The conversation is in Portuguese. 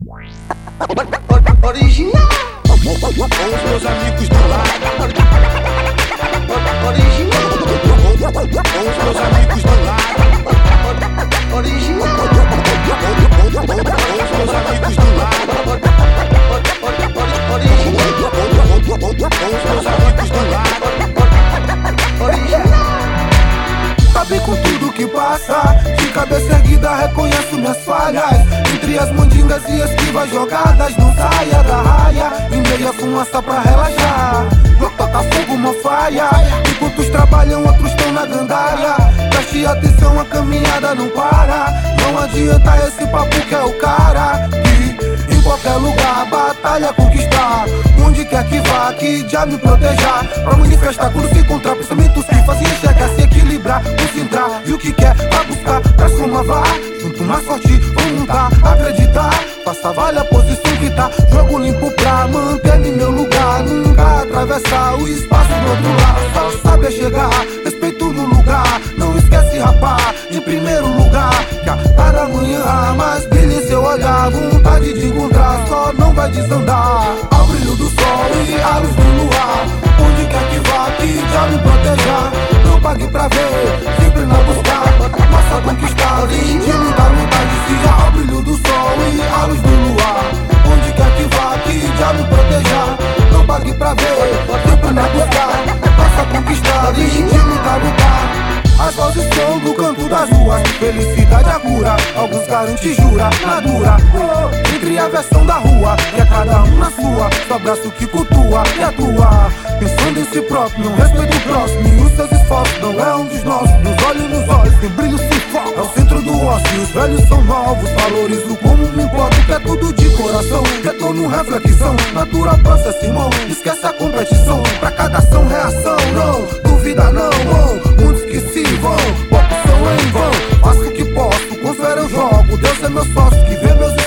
Original. Com os meus amigos do lado. Original. Com os meus amigos do lado. Original. Com os meus amigos do lado. Original. Com os meus amigos do lado. Original. Sabe com tudo que passa, de cabeça erguida reconheço minhas falhas. Entre as mandingas e esquivas jogadas, não saia da raia, em meia fumaça pra relaxar. Não toca fogo, uma faia, enquanto uns trabalham, outros estão na gandaia. Preste atenção, a caminhada não para. Não adianta esse papo que é o cara que em qualquer lugar batalha conquistar. Onde quer que vá, que já me proteja. Pra manifestar quando se encontrar pensamentos que fazem enxergar, se equilibrar, concentrar. E o que quer, vai buscar, pra soma vá. Junto mais forte, vamos montar, acreditar. Faça vale a posição que tá. Jogo limpo pra manter em meu lugar. Nunca atravessar o espaço do outro lado. Só saber chegar, respeito no lugar. Não esquece rapaz, em primeiro lugar, que a cada manhã mais brilha em seu olhar. Vontade de encontrar, só não vai desandar. Ao brilho do sol e a luz do luar. Onde quer que vá, que já me proteja. Não pague pra ver, sempre na buscar. Nossa conquistar, de lutar, lutar de si. Ao brilho do sol e a luz do luar. Onde quer que vá, que já me proteja. Não pague pra ver, sempre na buscar. Nossa conquistar, de lutar, lutar. As vozes são do canto das ruas. Felicidade a cura, alguns garantem jura, na dura. Entre a versão da rua, e é cada um na sua. Só braço que cultua e atua. Pensando em si próprio, não respeita o próximo. E os seus esforços não é um dos nossos. Nos olhos nos olhos, tem brilho se foca. É o centro do ócio, os velhos são novos. Valorizo como me importa, que é tudo de coração. Retorno, reflexão, natura, processo, irmão. Esquece a competição, pra cada ação, reação. Não, duvida não, muitos que se vão, poucos são em vão. Faço o que posso, com fé eu jogo. Deus é meu sócio, que vê meus